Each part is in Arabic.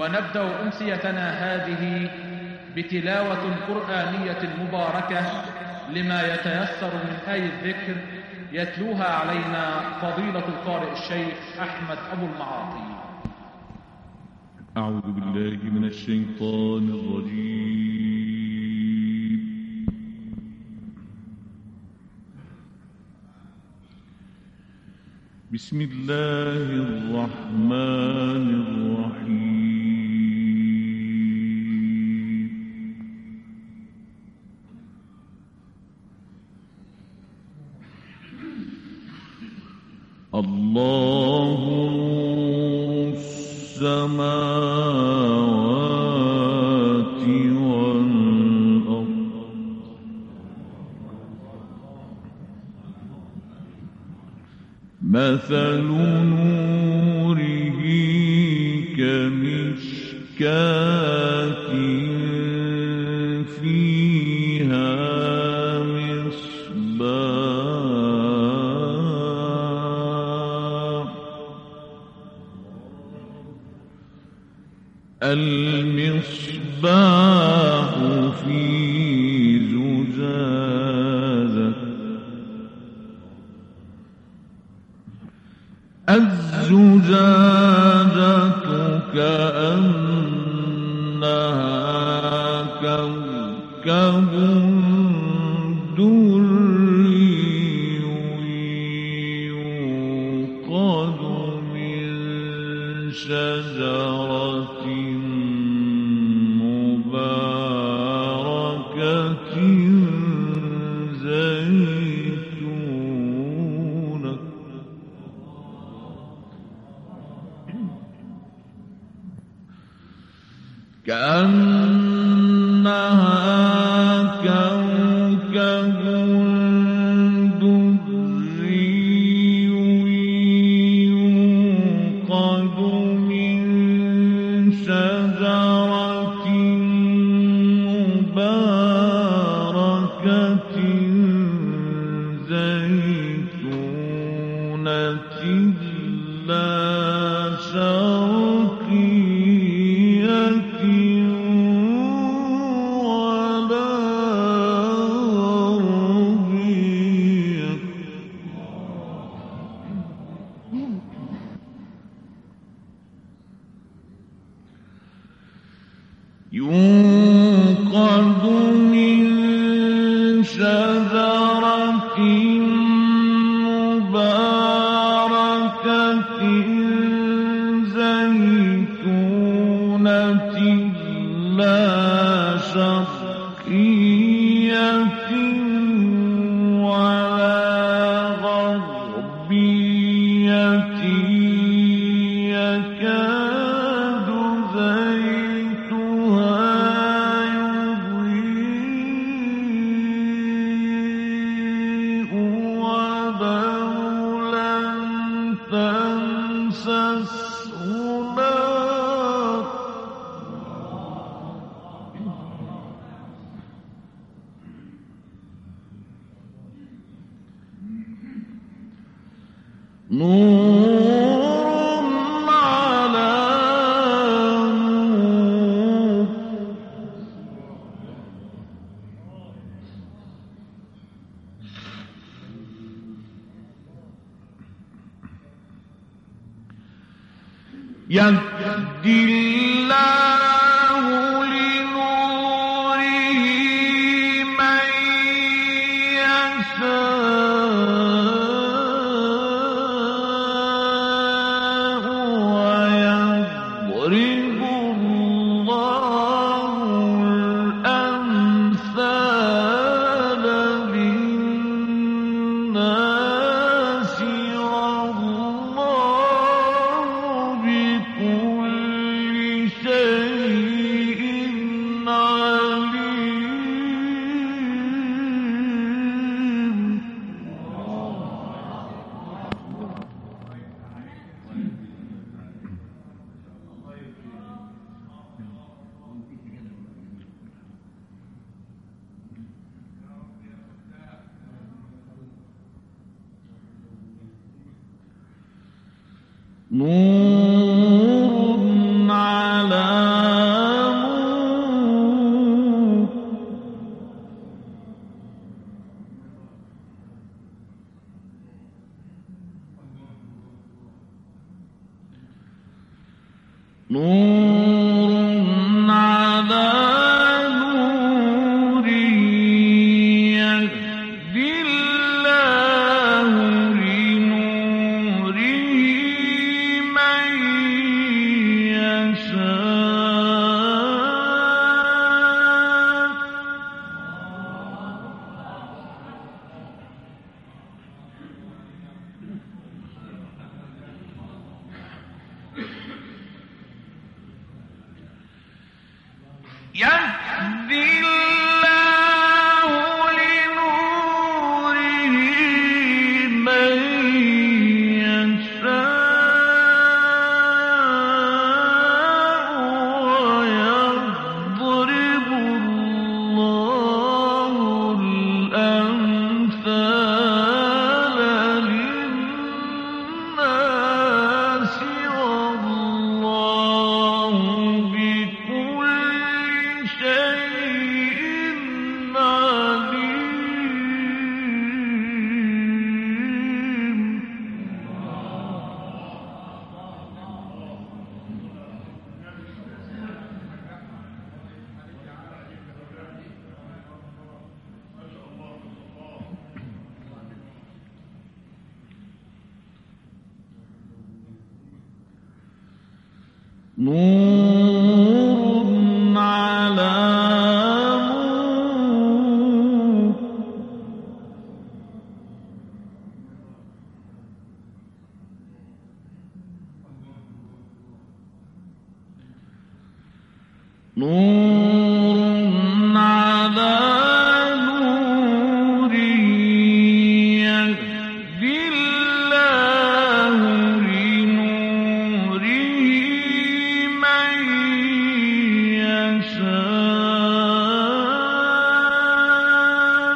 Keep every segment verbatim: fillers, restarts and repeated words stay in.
ونبدأ أمسيتنا هذه بتلاوة قرآنية مباركة لما يتيسر من آية الذكر يتلوها علينا فضيلة القارئ الشيخ أحمد أبو المعاطي. أعوذ بالله من الشيطان الرجيم. بسم الله الرحمن الرحيم. الله نور السماوات والأرض مثل نوره كمشكاة فيها مصباح المصباح في زجاجة الزجاجة كأنها كوكب دري يوقد من شجرة مباركة زيتونة كأنها كوكب دري يوقد من شجرة مباركة زيتونة لا شرقية ولا غربية يوقد من شجرة مباركة زيتونة لا شرقية ولا غربية يكاد زيتها يضيء ولو لم تمسسه نار نور على نور يهدي الله لنوره من يشاء ويضرب الله الأمثال للناس والله بكل شيء عليم. نور على نور على نور يهدي الله لنوره من يشاء يهدي الله لنوره من يشاء ويضرب الله الأمثال للناس والله بكل شيء عليم. نور على نور نور على نور يهدي الله لنوره من يشاء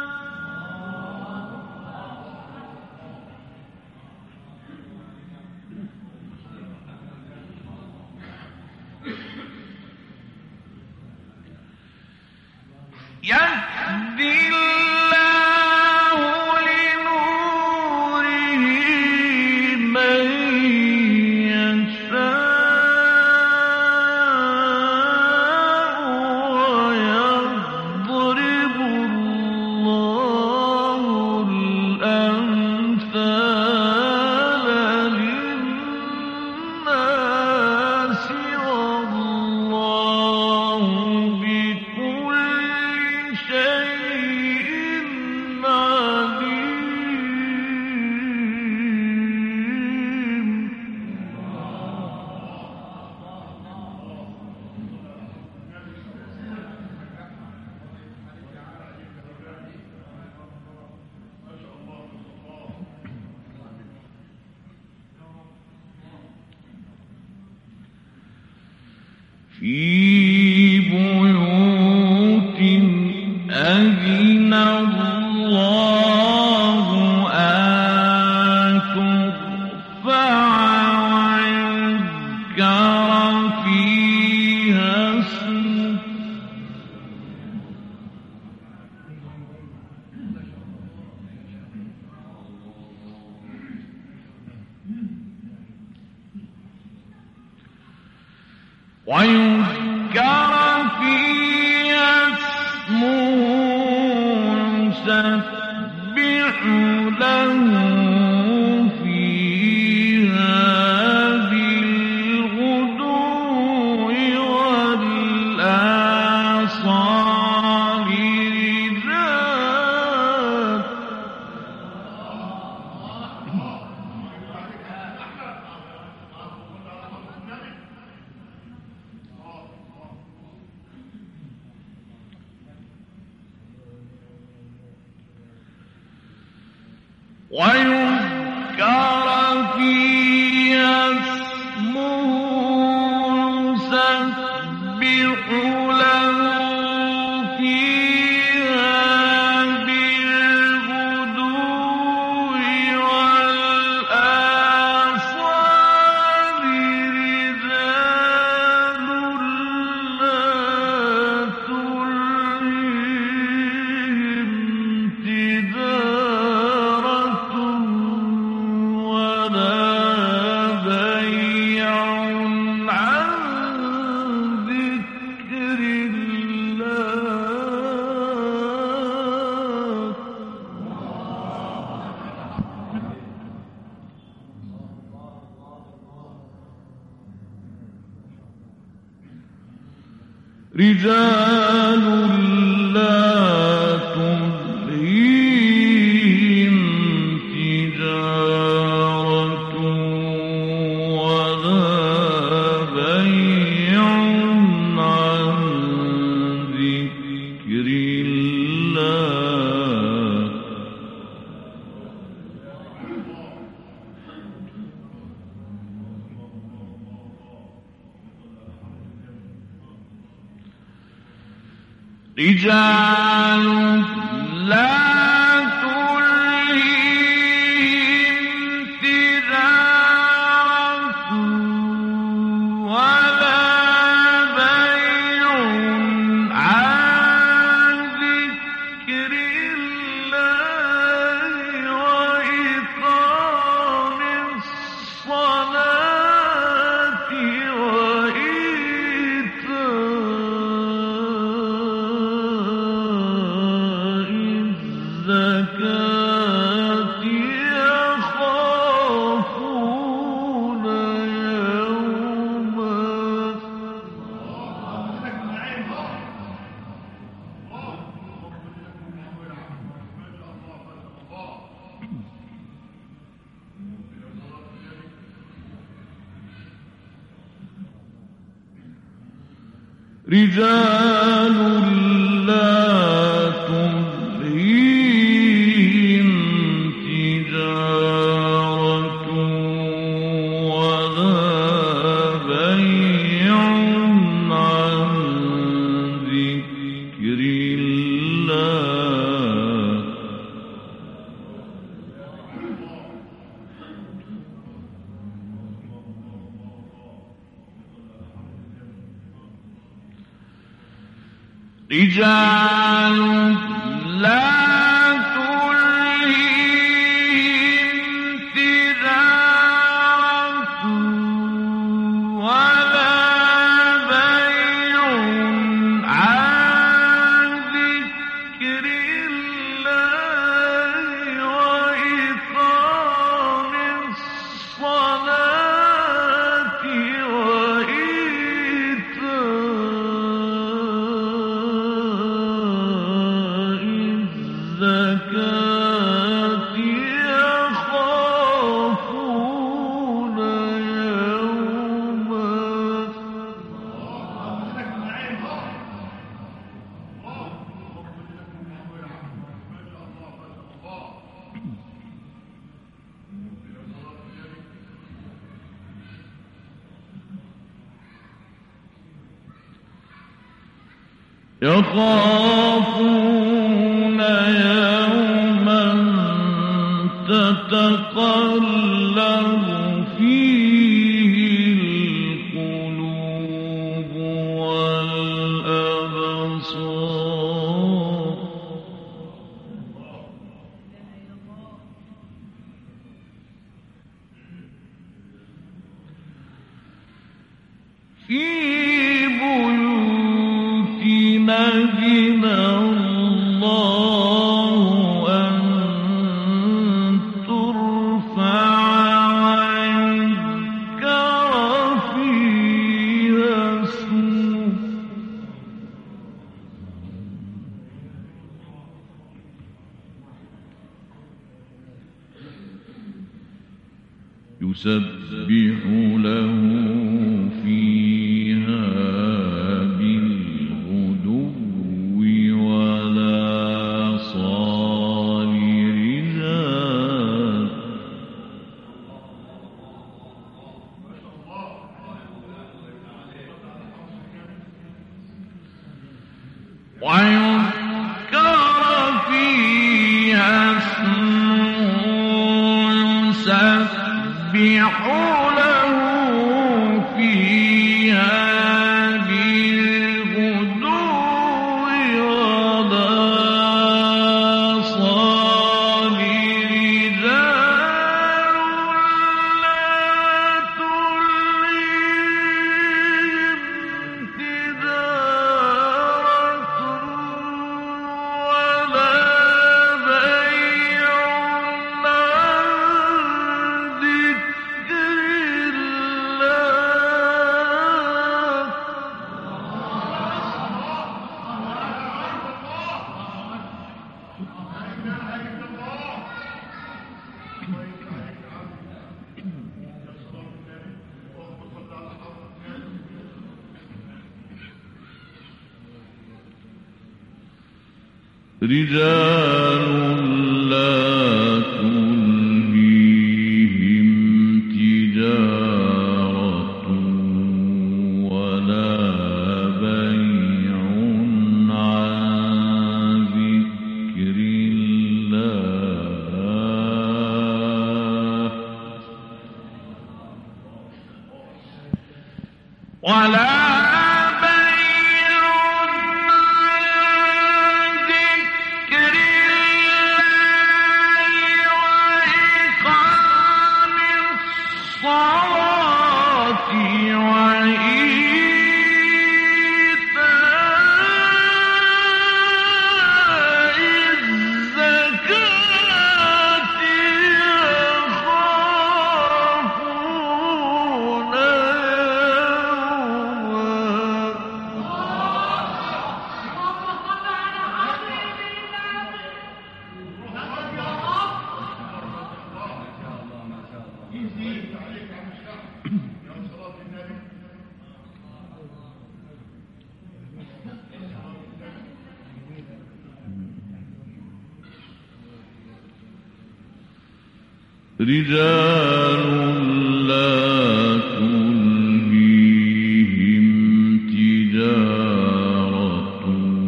يهدي الله لنوره من يشاء ويضرب الله الأمثال للناس والله بكل شيء عليم. في بيوت أذن الله أن ترفع ويذكر فيها اسمه ويذكر فيها اسمه يسبح له فيها بالغدو والآصال رجال ويذكر فيها اسمه يسبح له فيها بالغدو والآصال رجال لا تلهيهم تجارة رجال لا تلهيهم تجارة ولا بيع عن ذكر الله رجال لا تلهيهم تجارة ولا بيع عن ذكر الله وإقام الصلاة وإيتاء الزكاة يخافون يوما رجال لا تلهيهم تجارة ولا بيع عن ذكر الله رجال لا تلهيهم تجارة ولا بيع عن ذكر الله وإقام الصلاة وإيتاء الزكاة يخافون يوما يخافون يوما تتقلب فيه القلوب والأبصار في بيوت أذن الله أن ترفع ويذكر فيها اسمه يسبح له فيها بالغدو ولا صال رجال ويذكر فيها اسمه يسبح له فيها بالغدو ولا صال رجال لا تلهيهم تجارة ولا بيع عن ذكر رجال لا تلهيهم تجارة ولا بيع عن ذكر الله ولا رجال لا تلهيهم تجارة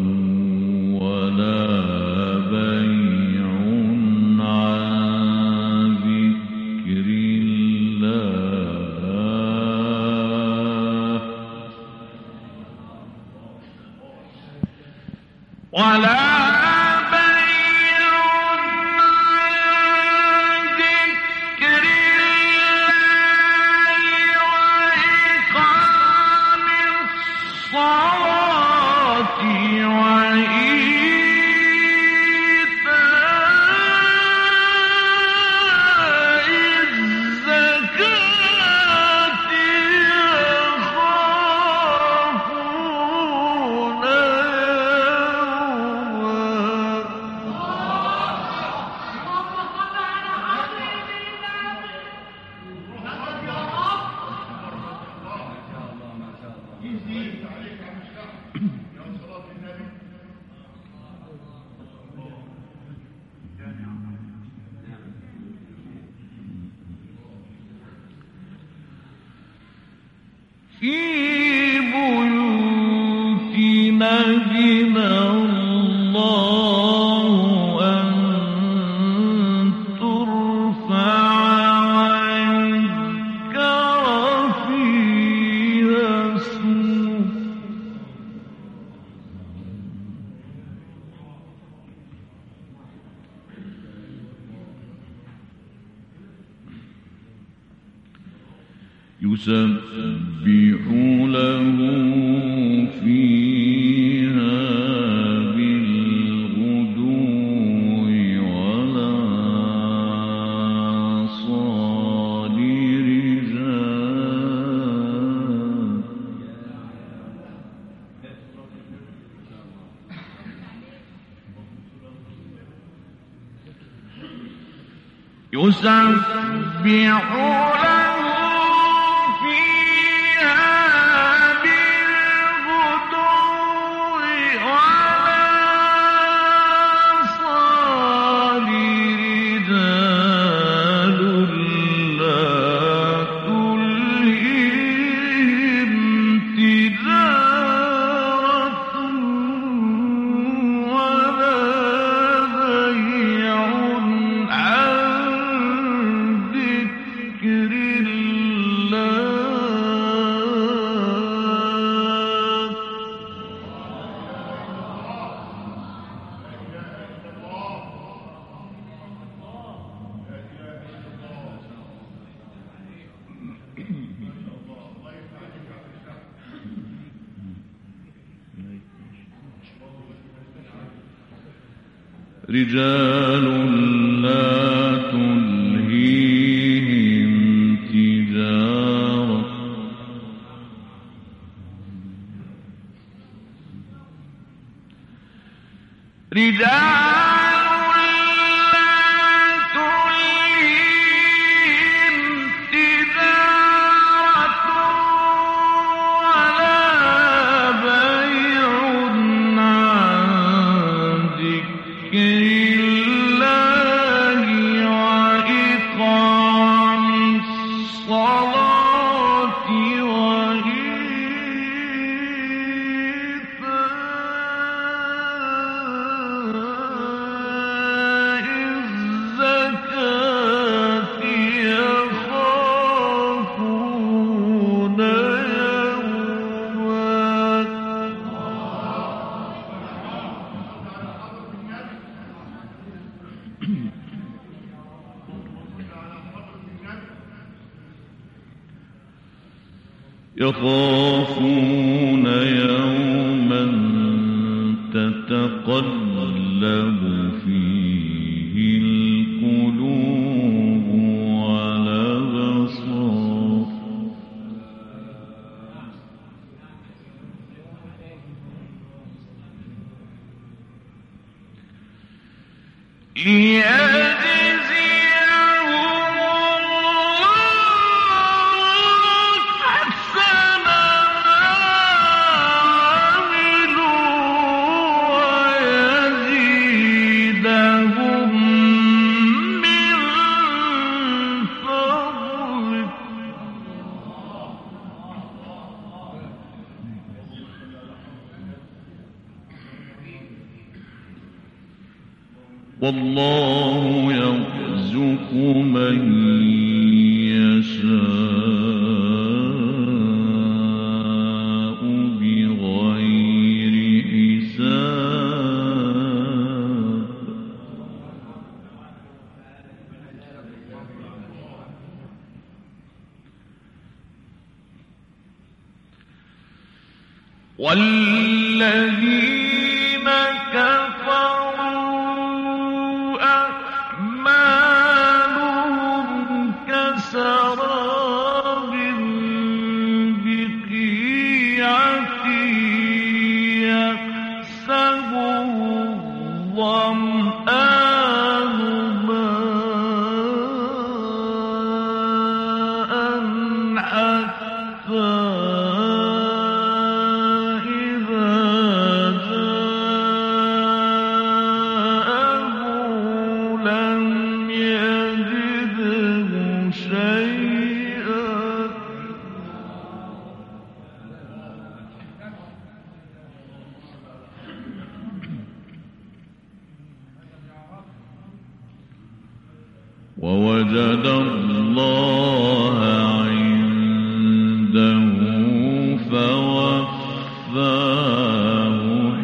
ولا بيع عن ذكر الله ولا في بيوتنا بنا الله أن ترفع ويذكر فيها اسمه يسبح له فيها بالغدو والآصال رجال يسبح له رجال لا تلهيهم تجارة رجال ذكر يخافون يوما تتقلب فيه القلوب والأبصار والله يرزق من يشاء بغير حساب والذين كفروا كسراب بقيعة يحسبه الظمآن ماء حتى إذا جاءه لم يجده شيئا ووجد الله عنده فوفاه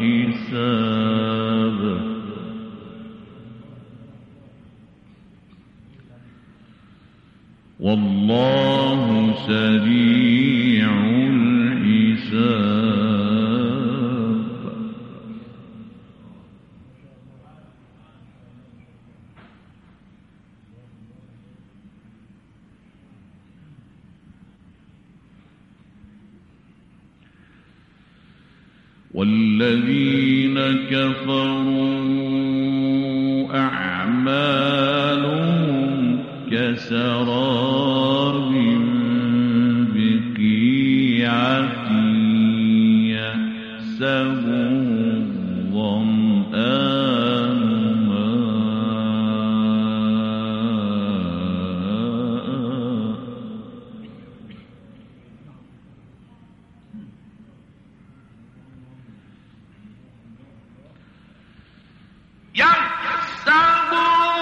حسابه والله سريع الحساب والذين كفروا أعمالهم كسراب بقيعة يحسبه الظمآن ماء يحسبه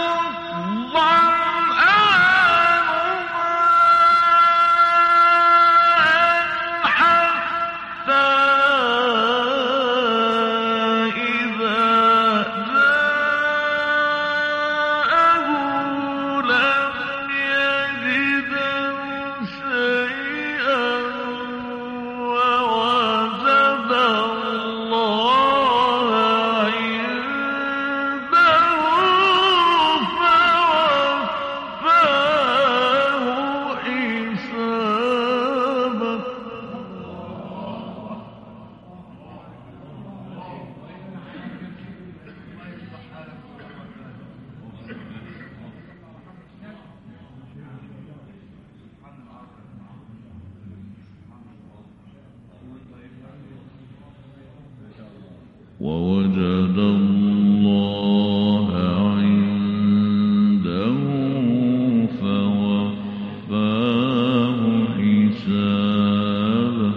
ووجد الله عنده فوفاه حسابه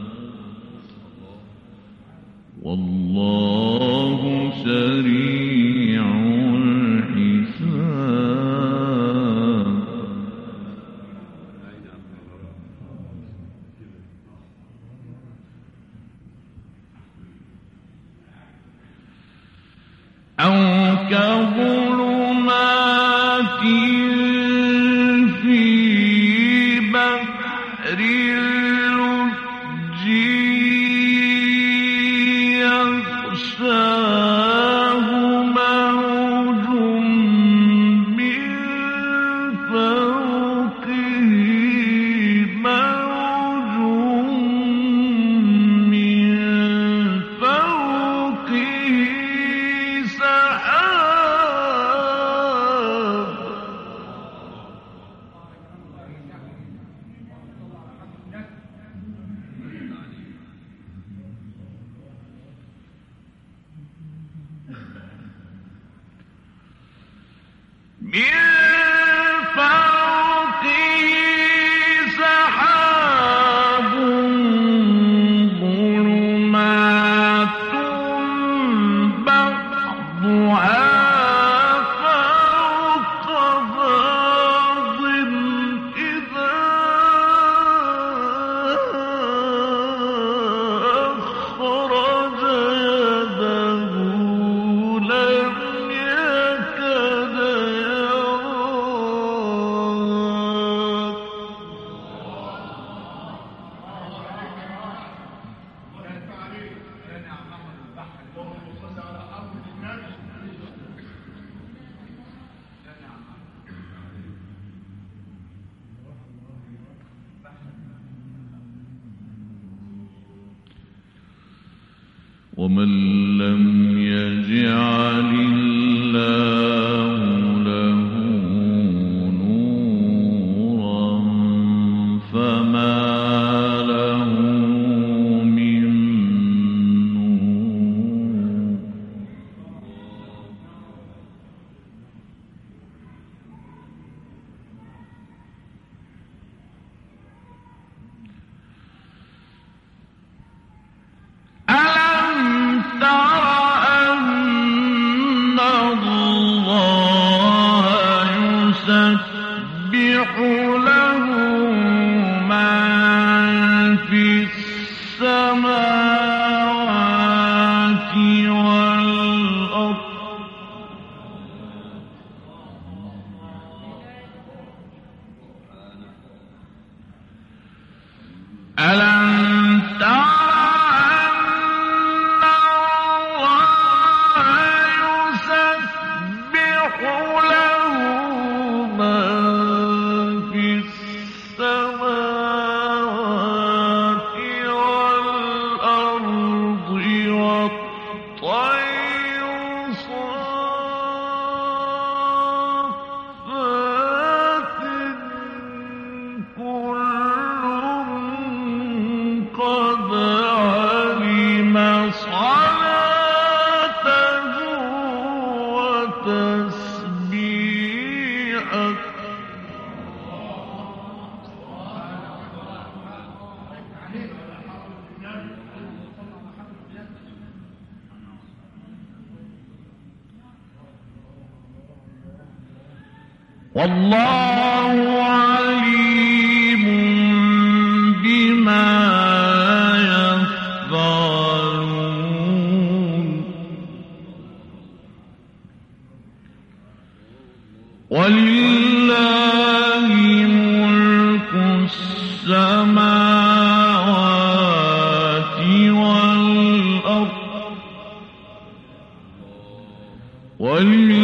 والله سريع الحساب أو كظلمات في بحر ومن لم يجعل الله له نورا فما له من نور. ألم تر أن الله يسبح له من في السماوات والأرض ألم تر والله عليم بما يفعلون. ولله ملك السماوات والأرض ولله